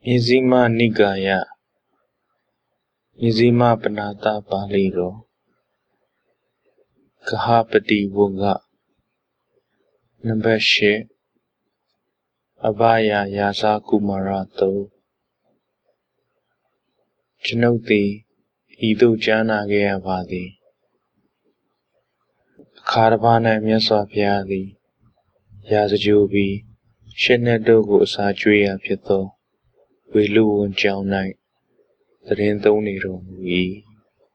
Mizima Nigaya Mizima Panata Paliro Kahapati Voga Number 8 Abhaya Yasa Kumarato Janoti Idu Jana Gayavadi Karvana Myaswapyadi Yasajubi Shenadogo Sajuya Pito Wilu and Jaunite the Rindoniro we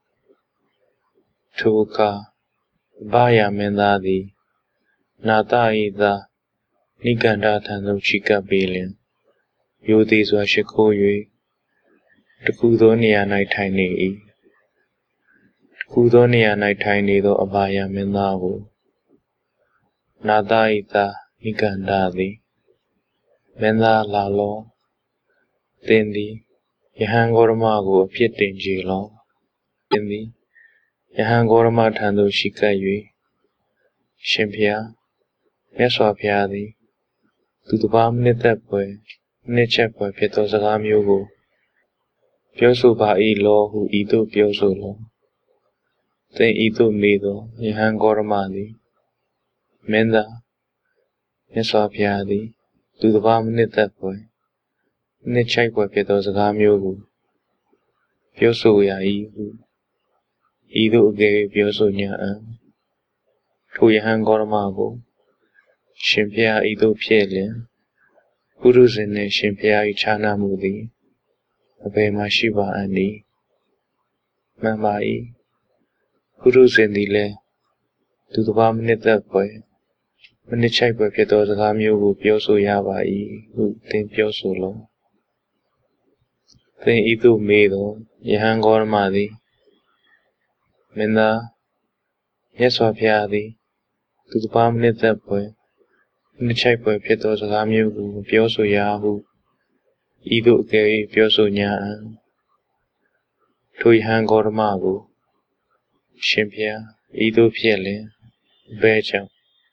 Tuka Vaya Mendadi Nata Ida Niganda Tano Chica Billion Yudis Washikoye Tukudonia Night Tiny Tukudonia Night Tiny do Abaya Mendavu Nada Ida Nigandadi Menda Lalo Tindi Yahangormago Pietin Jilo Tindi Yahangorma Tando Shikaye Shimpia Meswapiadi to the bomb knit that boy, knit chap boy, Petos Alam Yogo. Pioso ba e law who edo pioso law. Then edo medo, Yahangormadi. Menda Meswapiadi to the bomb knit that boy. Knit chap boy, Petos Alam Yogo. Pioso ya edo. Edo gay pioso nya. To Yahangormago. Shimpia edo piele. Gurus in the Shimpia Chana Mudi. Abe Mashiva Andi Mamai Gurus in the Le to the bomb knit that boy. When the check boy Petos Ramu who Pioso Yavai who think Pioso lo. Then Idu Medo Yahangor Madi Menda Yeswapiadi to the bomb knit that boy. When the check boy Petos Ramu who Pioso Yahu Idu Gay Pioso Nya to Yahangor Mago Shimpia Idu Piele Beja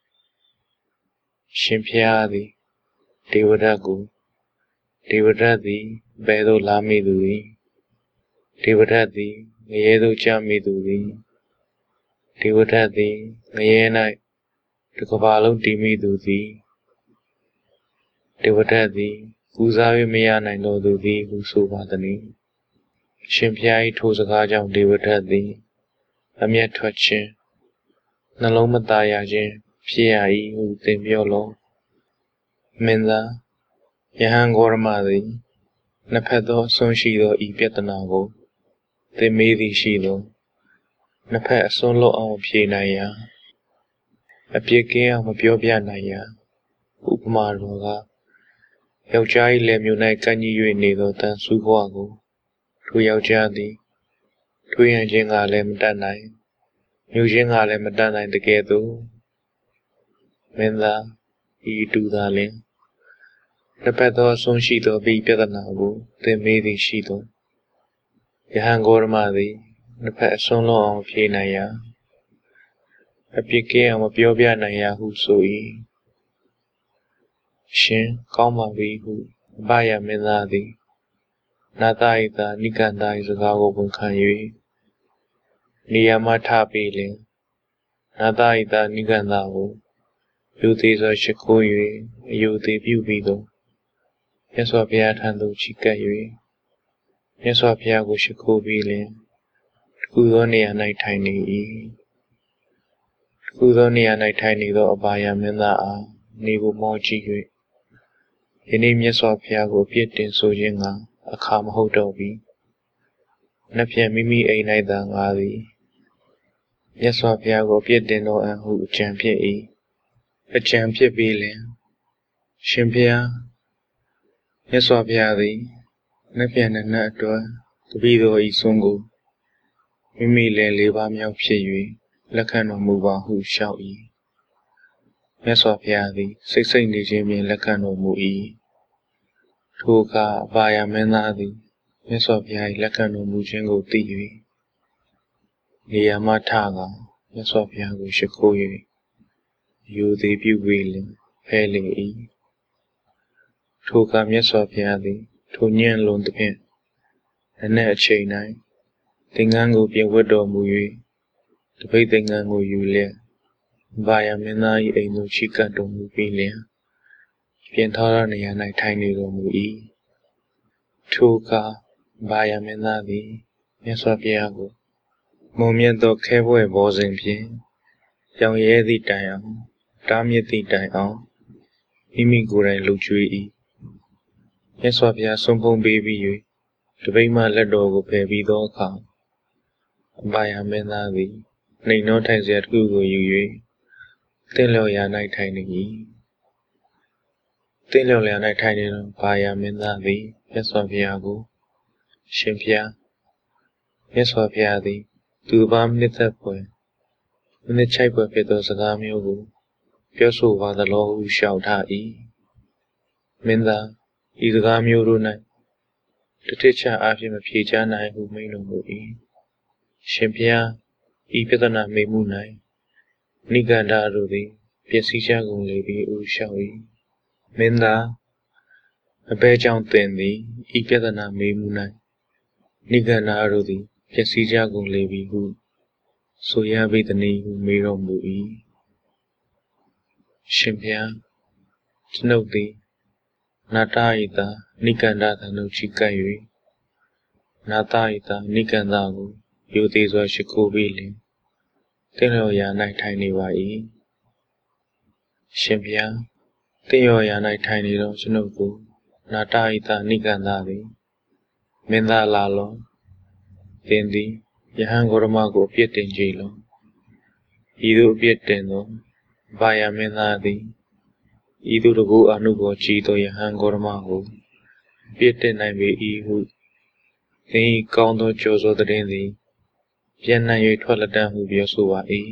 Shimpiadi Devadagu Devadadi Bedo Lamiduri Devadadi Yedo Chamiduri Devadadi Yena Tukavalo Dimidudi Devadadi Uzavi Mayana Lodudi Usubadani Shimpiai Tosakajam Devadadi Amia Twatchin Nalomatayajin Piai who Timbiolo Menda Yahangormadi Napedo Sonshido e Pietanago They made the Shido Napet Solo on Pienaya A Pieke on Piobia Naya Upmaroga Yaujai Lemunai Kanyi Nido Tan Suguago to Yaujadi Tuyajinga Lem Danai Yujinga Lem Danai together Menda E do the lin. The pedo son shido be pedanago, they made the shido. Yahangormadi, the pet son lo on Pienaya. A pique on a Piobia Naya who so e. Shin, Kama vi who, Baya Menadi. Nadaida, Nikanda is a gago bunkanyu. Niyamata billing. Nadaida Nigandago. Yutis are Shakoyu, Yuti Bubido. Yeswapia Tando Chikayu. Yeswapia go Shakobilin. Kudonia Night Tiny E. Kudonia Night Tiny do Abaya Mena A. Nibu Moji. The name Yeswapia go Pietin Sojinga, a calm hotobi. Napia Mimi A Naida Ngadi. Yeswapia go Pietino and who champion E. A champion billion. Shimpia Yeswapiadi Napian and Natua to be the Isungo Mimi Leva Miao Pie Lacano Muba who shall e Yeswapiadi 16 Jimmy Lacano Mui Tuka via Menadi Yeswapiai Lacano Mujengo TV Niamataga Yeswapiago Shakoye You debut willing fairly e Tuka Yeswapiadi ထိုညံ့လွန်သဖြင့်နနက်အချိန်၌သင်္ကန်းကိုပြင်ဝတ်တော်မူ၍တပိတ်သင်္ကန်းကိုယူလျက်ဘာယာမင်းသား၏အိမ်သို့ချီကပ်တော်မူပြီးလျှင်ပြင်ထောရနေရာ၌ထိုင်နေတော်မူ၏ထိုအခါဘာယာမင်းသားသည်မြတ်စွာဘုရားကိုမုံမြတ်သောခဲပွဲဘောဇဉ်ဖြင့်ရောင်ရဲသည့်တိုင်အောင်တားမြစ်သည့်တိုင်အောင်မိမိကိုယ်တိုင်လှုပ်ကြွေး၏မြတ်စွာဘုရားဆုံးဖုံးပေးပြီး၍တပိတ်မှလက်တော်ကိုဖယ်ပြီးသောအခါဘာယာမင်းသားသည်နှိမ်နှောထိုင်စရာတစ်ခုကိုယူ၍တင့်လျော်ရာ၌ထိုင်နေ၏တင့်လျော်ရာ၌ထိုင်နေသောဘာယာမင်းသားသည်မြတ်စွာဘုရားကိုရှင်ဘုရားမြတ်စွာဘုရားသည်သူတစ်ပါးနှစ်သက်ဖွယ်နှစ်ချိုက်ဖွယ်ဖြစ်သောစကားမျိုးကိုပြောဆိုပါသလောဟုလျှောက်ထား၏မင်းသားဤစကားမျိုးတို့၌တတိချအားဖြင့်မဖြေချနိုင်ဟုမိန့်တော်မူ၏ရှင်ဘုရားဤပြဿနာမေးမှု၌နိဂန္ဓတို့သည်ပျက်စီးကြကုန်လေပြီဟုလျှောက်၏မင်းသားအဘဲကြောင့်သင်သည်ဤပြဿနာမေးမှု၌နိဂန္ဓတို့သည်ပျက်စီးကြကုန်လေပြီဟုဆိုရပေသနည်းဟုမေးတော်မူ၏ရှင်ဘုရားကျွန်ုပ်သည်နာတဤသာနိဂန္ဓသံတို့ချီကပ်၍နာတဤသာနိဂန္ဓကိုယိုသေးစွာရှိခိုးပြီးလျှင်တင့်လျော်ရာ၌ထိုင်နေပါ၏ရှင်ဘုရားတင့်လျော်ရာ၌ထိုင်နေသောကျွန်ုပ်ကိုနာတဤသာနိဂန္ဓသည်မင်းသားလာလောသင်သည်ယဟန်ဂေါရမကိုအပြစ်တင်ကြလောဤသို့အပြစ်တင်သောဘာယာမင်းသားသည်ဤသို့တကူအနုဘောကြည်သောယဟန်ဂေါရမကိုအပြစ်တင်နိုင်ပေ၏ဟုသင်၏ကောင်းသောကြော်စောသတင်းသည်ပြန့်နှံ့၍ထွက်လက်တန်းဟုပြောဆိုပါ၏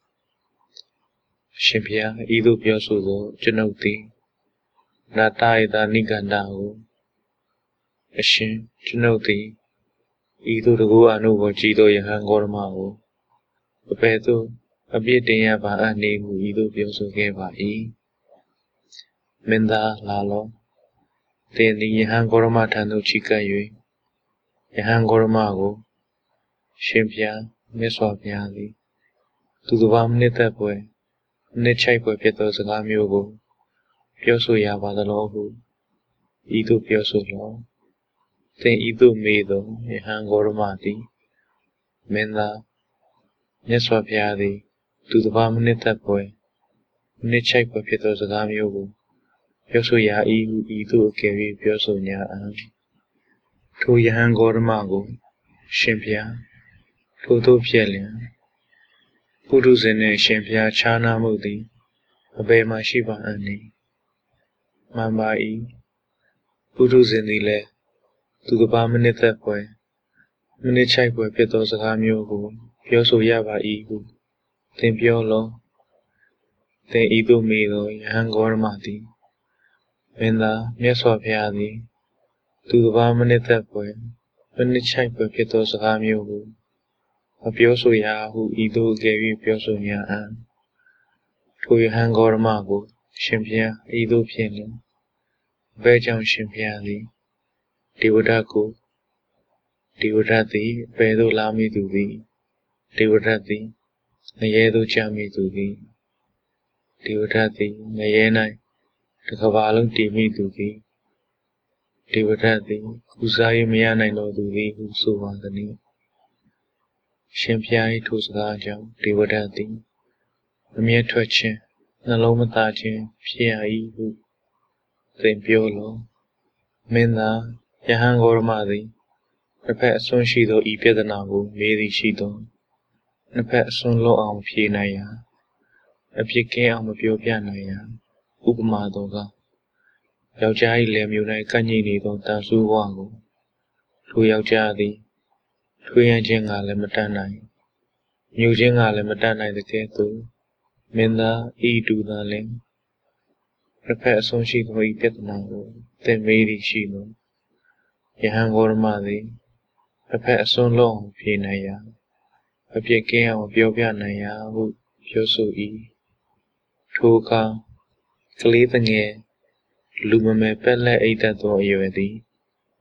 ရှင်ဘုရားဤသို့ပြောဆိုသောကျွန်ုပ်သည်နာတဤသာနိဂန္ဓကိုအရှင်ကျွန်ုပ်သည်ဤသို့တကူအနုဘောကြည်သောယဟန်ဂေါရမကိုအဘယ်သို့အပြစ်တင်ရပါအပ်နေဟုဤသို့ပြောဆိုခဲ့ပါ၏မင်းသားလာလောသင်သည်ယဟန်ဂေါရမထံသို့ချီကပ်၍ယဟန်ဂေါရမကိုရှင်ဘုရားမြတ်စွာဘုရားသည်သူတစ်ပါးနှစ်သက်ဖွယ်နှစ်ချိုက်ဖွယ်ဖြစ်သောစကားမျိုးကိုပြောဆိုရပါသလောဟုဤသို့ပြောဆိုလောသင်ဤသို့မေးသောယဟန်ဂေါရမသည်မင်းသားမြတ်စွာဘုရားသည်သူတစ်ပါးနှစ်သက်ဖွယ်နှစ်ချိုက်ဖွယ်ဖြစ်သောစကားမျိုးကိုပြောဆိုရ၏ဟုဤသို့အကယ်၍ပြောဆိုညာအံ့ထိုယဟန်ဂေါရမကိုရှင်ဘုရားထိုသို့ဖြစ်လျင်ပုထုဇဉ်နှင့်ရှင်ဘုရားခြားနားမှုသည်အဘယ်မှရှိပါအံ့နည်းမှန်ပါ၏ပုထုဇဉ်သည်လည်းသူတစ်ပါးနှစ်သက်ဖွယ်နှစ်ချိုက်ဖွယ်ဖြစ်သောစကားမျိုးကိုပြောဆိုရပါ၏ဟုသင်ပြောလောသင်ဤသို့မေးသောယဟန်ဂေါရမသည်မင်းသားမြတ်စွာဘုရားသည်သူတစ်ပါးနှစ်သက်ဖွယ်နှစ်ချိုက်ဖွယ်ဖြစ်သောစကားမျိုးကိုမပြောဆိုရဟုဤသို့အကယ်၍ပြောဆိုညာအံ့ထိုယဟန်ဂေါရမကိုရှင်ဘုရားဤသို့ဖြစ်လျှင်အဘယ်ကြောင့်ရှင်ဘုရားသည်ဒေဝဒကိုဒေဝဒသည်အဘယ်သို့လာမိသူသည်ဒေဝဒသည်ငရဲသို့ချမိသူသည်ဒေဝဒသည်ငရဲ၌တစ်ကမ္ဘာလုံးတည်မိသူသည်ဒေဝဒသည်ကုစား၍မရနိုင်တော်သူသည်ဟုဆိုပါသည်ရှင်ဘုရား၏ထိုစကားကြောင့်ဒေဝဒသည်အမျက်ထွက်ခြင်းနှလုံးမသားခြင်းဖြစ်ရ၏ဟုသင်ပြောလောမင်းသားယဟန်ဂေါရမသည်နှစ်ဖက်အစွန်းရှိသောဤပြဿနာကိုမေးသည်ရှိသောနှစ်ဖက်အစွန်းလွတ်အောင်ဖြေနိုင်ရာအပြစ်ကင်းအောင်မပြောပြနိုင်ရာဥပမာတော်ကယောက်ျား၏လယ်မျိုး၌ကန့်ညိနေသောတန်ဆူးဘဝကိုထိုယောက်ျားသည်ထွေးရခြင်းကလည်းမတတ်နိုင်မြူခြင်းကလည်းမတတ်နိုင်တဲ့ကဲ့သို့မင်းသားဤတူသာလင်တစ်ဖက်အစွန်းရှိသောဤပြဿနာကိုသင်မေးသည်ရှိသောယဟန်ဂေါရမသည်တစ်ဖက်အစွန်းလွတ်အောင်ဖြေနိုင်ရာအပြစ်ကင်းအောင်ပြောပြနိုင်ရာဟုပြောဆို၏ထိုအခါကလေးငယ်လူမမယ်ပက်လက်အိတ်သက်သောအရွယ်သည်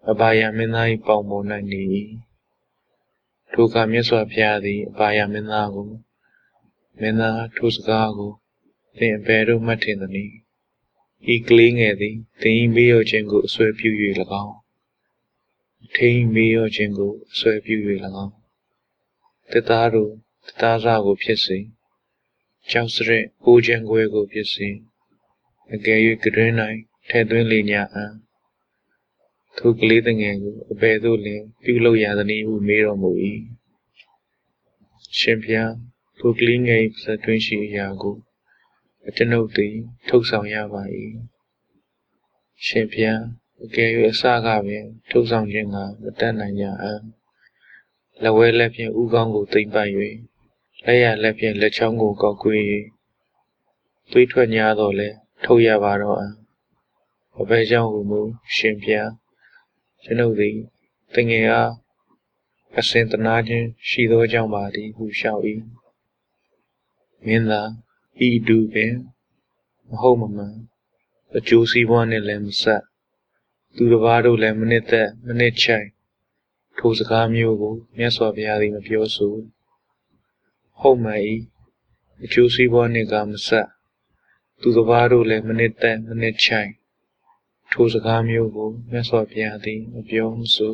အဘာယမင်းသား၏ပေါင်ပေါ်၌နေ၏ထိုအခါမြတ်စွာဘုရားသည်အဘာယမင်းသားကိုမင်းသားထိုစကားကိုသင်အဘယ်သို့မှတ်ထင်သနည်းဤကလေးငယ်သည်သင်၏မေးလျော့ခြင်းကိုအစွဲပြု၍၎င်းထင်း၏မေးလျော့ခြင်းကိုအစွဲပြု၍၎င်းတစ်သားတို့တစ်သားစားကိုဖြစ်စေကြောက်စရက်အိုးချမ်းခွဲကိုဖြစ်စေအကယ်၍ကတွင်၌ထဲသွင်းလေညာအံ့ထိုကလေးငယ်ကိုအဘယ်သို့လင်ပြုလုပ်ရသနည်းဟုမေးတော်မူ၏ရှင်ဘုရားထိုကလေးငယ်၏ပါးစပ်တွင်းရှိအရာကိုအကျွန်ုပ်သည်ထုတ်ဆောင်ရပါ၏ရှင်ဘုရားအကယ်၍အစကပင်ထုတ်ဆောင်ခြင်းကမတတ်နိုင်ကြအံ့လက်ဝဲလက်ဖြင့်ဥကောင်းကိုသိမ့်ပိုက်၍လက်ရလက်ဖြင့်လက်ချောင်းကိုကောက်ကွေး၍သွေးထွက်များတော့လဲထုတ်ရပါတော့အံ့အဘယ်ကြောင့်ဟုမူရှင်ဘုရားကျွန်ုပ်သည်တငယ်အားအစဉ်တနာခြင်းရှိသောကြောင့်ပါသည်ဟုလျှောက်၏မင်းသာဤတူပင်မဟုတ်မမှန်အကျိုးစီးပွားနှင့်လည်းမဆက်သူတစ်ပါးတို့လည်းမနစ်သက်မနစ်ချိုက်ထိုစကားမျိုးကိုမြတ်စွာဘုရားသည်မပြောဆိုဟုတ်မှန်၏အကျိုးစီးပွားနှင့်ကမဆက်သူတစ်ပါးတို့လည်းမနစ်သက်မနစ်ချိုက်ထိုစကားမျိုးကိုမြတ်စွာဘုရားသည်မပြောဆို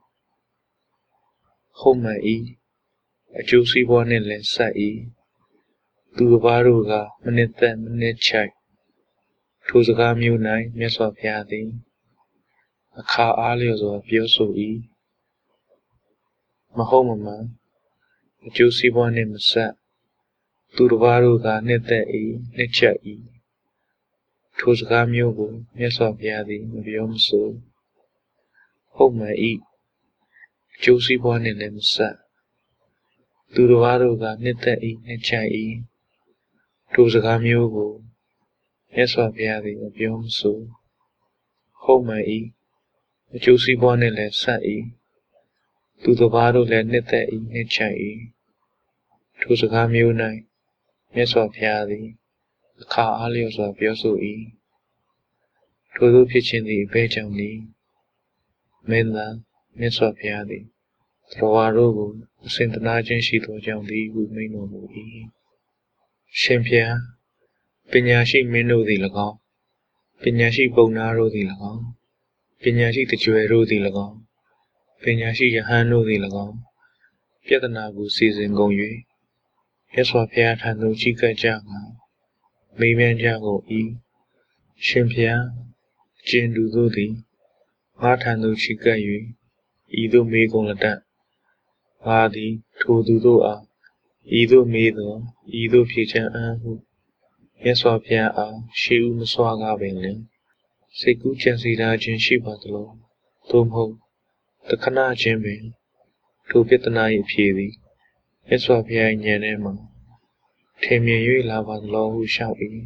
ဟုတ်မှန်၏အကျိုးစီးပွားနှင့်လည်းဆက်၏သူတစ်ပါးတို့ကမနစ်သက်မနစ်ချိုက်ထိုစကားမျိုး၌မြတ်စွာဘုရားသည်အခါအားလျော်စွာပြောဆို၏မဟုတ်မမှန်အကျိုးစီးပွားနှင့်မဆက်သူတစ်ပါးတို့ကနှစ်သက်၏နှစ်ချက်၏ထိုစကားမျိုးကိုမြတ်စွာဘုရားသည်မပြောမဆိုဟုတ်မှန်၏အကျိုးစီးပွားနှင့်လည်းမဆက်သူတစ်ပါးတို့ကနှစ်သက်၏နှစ်ချက်၏ထိုစကားမျိုးကိုမြတ်စွာဘုရားသည်မပြောမဆိုဟုတ်မှန်၏အကျိုးစီးပွားနှင့်လည်းဆက်၏သူတစ်ပါးတို့လည်းနှစ်သက်၏နှစ်ချက်၏ထိုစကားမျိုး၌မြတ်စွာဘုရားသည်အခါအားလျော်စွာပြောဆို၏ထိုသို့ဖြစ်ခြင်းသည်အဘယ်ကြောင့်နည်းမင်းသားမြတ်စွာဘုရားသည်သရဝါတို့ကိုအစဉ်တနာခြင်းရှိသောကြောင့်သည်ဟုမိန့်တော်မူ၏ရှင်ဘုရားပညာရှိမင်းတို့သည်၎င်းပညာရှိပုံနာတို့သည်၎င်းပညာရှိတကြွယ်တို့သည်၎င်းပညာရှိယဟန်တို့သည်၎င်းပြဿနာကိုစီစဉ်ကုန်၍မြတ်စွာဘုရားထံသို့ချီးကပ်ကြငါမေးမြန်းကြကုန်၏ရှင်ဘုရားအကျဉ်သူတို့သည်ငါထံသို့ချီးကပ်၍ဤသို့မေးကုန်လတံ့ငါသည်ထိုသူတို့အားဤသို့မေးသောဤသို့ဖြေချမ်းအံ့ဟုမြတ်စွာဘုရားအားရှေးဦးမစွာကားပင်လင်စိတ်ကူးကြံစည်ထားခြင်းရှိပါသလိုသို့မဟုတ်တခဏချင်းပင်ထိုပြဿနာ၏အဖြေသည်မြတ်စွာဘုရားဉာဏ်ထဲမှထင်မြင်၍လာပါသလိုဟုလျှောက်၏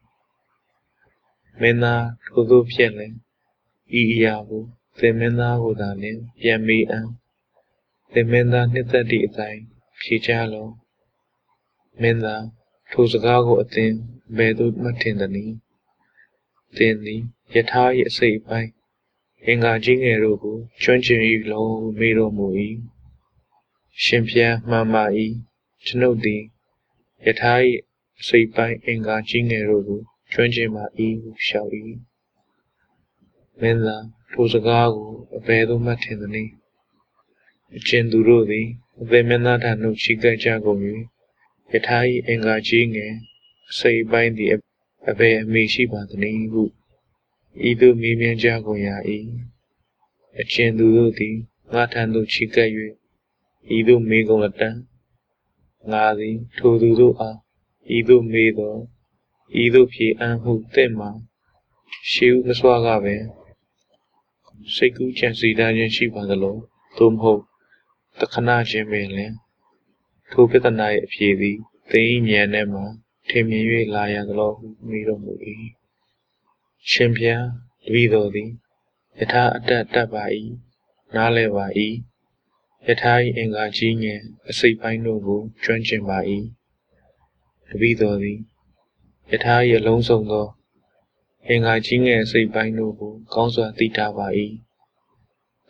မင်းသားထိုသို့ဖြစ်လင်ဤအရာကိုသင်မင်းသားကိုသာလျှင်ပြန်မေးအံ့သင်မင်းသားနှစ်သက်သည့်အတိုင်းဖြေချလောမင်းသားထိုစကားကိုအသင်ဘယ်သို့မှတ်ထင်သနည်းသင်သည်ယထာ၏အစိတ်အပိုင်းအင်္ဂါကြီးငယ်တို့ကိုကျွမ်းကျင်၏လောဟုမေးတော်မူ၏ရှင်ဘုရားမှန်ပါ၏ကျွန်ုပ်သည်ယထာ၏အစိတ်ပိုင်းအင်္ဂါကြီးငယ်တို့ကိုကျွမ်းကျင်ပါ၏ဟုလျှောက်၏မင်းသားထိုစကားကိုအဘယ်သို့မှတ်ထင်သနည်းအကျဉ်သူတို့သည်အသင်မင်းသားထံသို့ချီးကပ်ကြကုန်၍ယထာ၏အင်္ဂါကြီးငယ်အစိတ်ပိုင်းသည်အဘယ်အမေရှိပါသနည်းဟုဤသို့မေးမြန်းကြကုန်ရ၏အကျဉ်သူတို့သည်ငါထံသို့ချီးကပ်၍ဤသို့မေးကုန်လတံ့ငါသည်ထိုသူတို့အားဤသို့မေးသောဤသို့ဖြေအံ့ဟုသင်မှာရှေးဦးမစွာကပင်စိတ်ကူးကြံစည်ထားခြင်းရှိပါသလိုသို့မဟုတ်တခဏချင်းပင်လင်ထိုပြဿနာ၏အဖြေသည်သင်၏ဉာဏ်ထဲမှထင်မြင်၍လာရသလိုဟုမေးတော်မူ၏ရှင်ဘုရားတပည့်တော်သည်ယထာအတတ်တတ်ပါ၏နားလည်ပါ၏ယထာ၏အင်္ဂါကြီးငယ်အစိတ်ပိုင်းတို့ကိုကျွမ်းကျင်ပါ၏တပည့်တော်သည်ယထာ၏အလုံးစုံသောအင်္ဂါကြီးငယ်အစိတ်ပိုင်းတို့ကိုကောင်းစွာသိထားပါ၏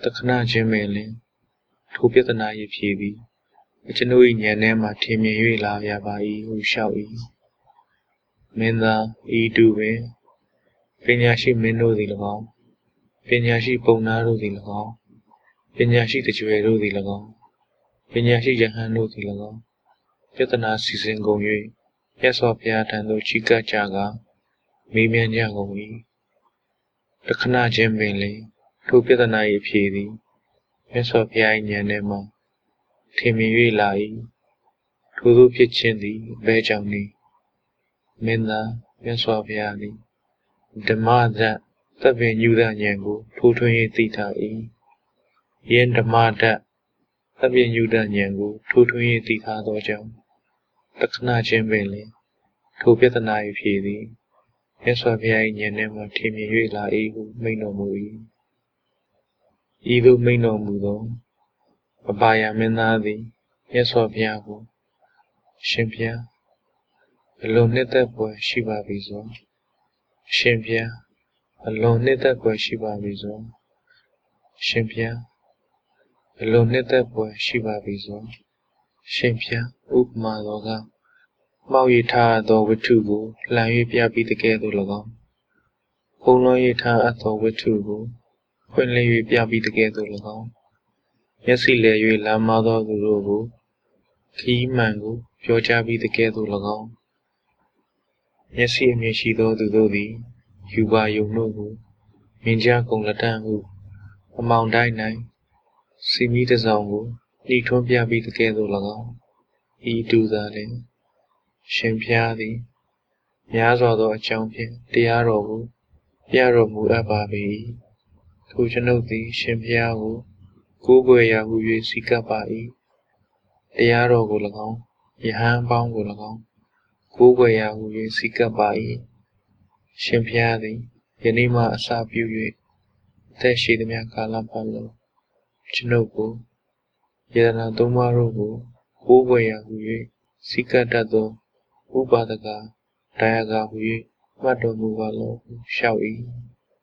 တခဏချင်းပင်လင်ထိုပြဿနာ၏ဖြေသည်ကျွန်ုပ်၏ဉာဏ်ထဲမှထင်မြင်၍လာရပါ၏ဟုလျှောက်၏မင်းသားဤတူပင်ပညာရှိမင်းတို့သည်၎င်းပညာရှိပုံနာတို့သည်၎င်းပညာရှိတကြွယ်တို့သည်၎င်းပညာရှိယဟန်တို့သည်၎င်းပြဿနာစီစဉ်ကုန်၍မြတ်စွာဘုရားထံသို့ချီးကပ်ကြကာမေးမြန်းကြကုန်၏တခဏချင်းပင်လင်ထိုပြဿနာ၏ဖြေသည်မြတ်စွာဘုရား၏ဉာဏ်ထဲမှထင်မြင်၍လာ၏ထိုသို့ဖြစ်ခြင်းသည်ဘယ်ကြောင့်နည်းမင်းသားမြတ်စွာဘုရားသည်ဓမ္မသတ်တပ်ပင်ညုသဉာဏ်ကိုထိုးထွင်း၍သိထား၏ယင်းဓမ္မဓာတ်တပ်ပင်ညုသဉာဏ်ကိုထိုးထွင်း၍သိထားသောကြောင့်တခဏချင်းပင်လင်ထိုပြဿနာ၏ဖြေသည်မြတ်စွာဘုရား၏ဉာဏ်ထဲမှထင်မြင်၍လာ၏ဟုမိန့်တော်မူ၏ဤသို့မိန့်တော်မူသောအပါယမင်းသားသည်မြတ်စွာဘုရားကိုရှင်ဘုရားအလွန်နှစ်သက်ဖွယ်ရှိပါပြီဆိုရှင်ဘုရားအလွန်နှစ်သက်ဖွယ်ရှိပါပြီဆိုရှင်ဘုရားအလွန်နှစ်သက်ဖွယ်ရှိပါပြီဆိုရှင်ဘုရားဥပမာတော်ကမှောက်ရထားသောဝတ္ထုကိုလှန်၍ပြပြီးတကယ်သို့၎င်းဖုံးလွှမ်းရထားအပ်သောဝတ္ထုကိုဖွင့်လှစ်၍ပြပြီးတကယ်သို့၎င်းမျက်စိလဲ၍လမ်းမသောသူတို့ကိုခီးမှန်ကိုပြောကြားပြီးတကယ်သို့၎င်းမျက်စိအမြင်ရှိသောသူတို့သည်ယူပါယုံတို့ကိုမြင်ကြကုန်လက်တန်းဟုအမောင်တိုင်း၌စီမီတစ်စောင်ကိုနှိထွန်းပြပြီးတကယ်သို့၎င်းဤတူသာလျှင်ရှင်ဘုရားသည်များစွာသောအကြောင်းဖြင့်တရားတော်ကိုပြတော်မူအပ်ပါပေ၏ထိုကျွန်ုပ်သည်ရှင်ဘုရားကိုကိုးကွယ်ရာဟု၍စည်းကပ်ပါ၏တရားတော်ကို၎င်းယဟန်ပေါင်းကို၎င်းကိုးကွယ်ရာဟု၍စည်းကပ်ပါ၏ရှင်ဘုရားသည်ယနေ့မှအစပြု၍အသက်ရှိသမျှကာလပတ်လုံးကျွန်ုပ်ကိုယတနာသုံးပါးတို့ကိုကိုးကွယ်ရာဟု၍စည်းကပ်တတ်သောဥပါဒကတရားကဟု၍မှတ်တော်မူပါလောဟုလျှောက်၏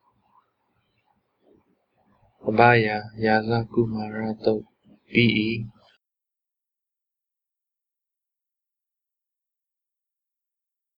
အဘယာယာဇကုမာရတုတ်ပြီး၏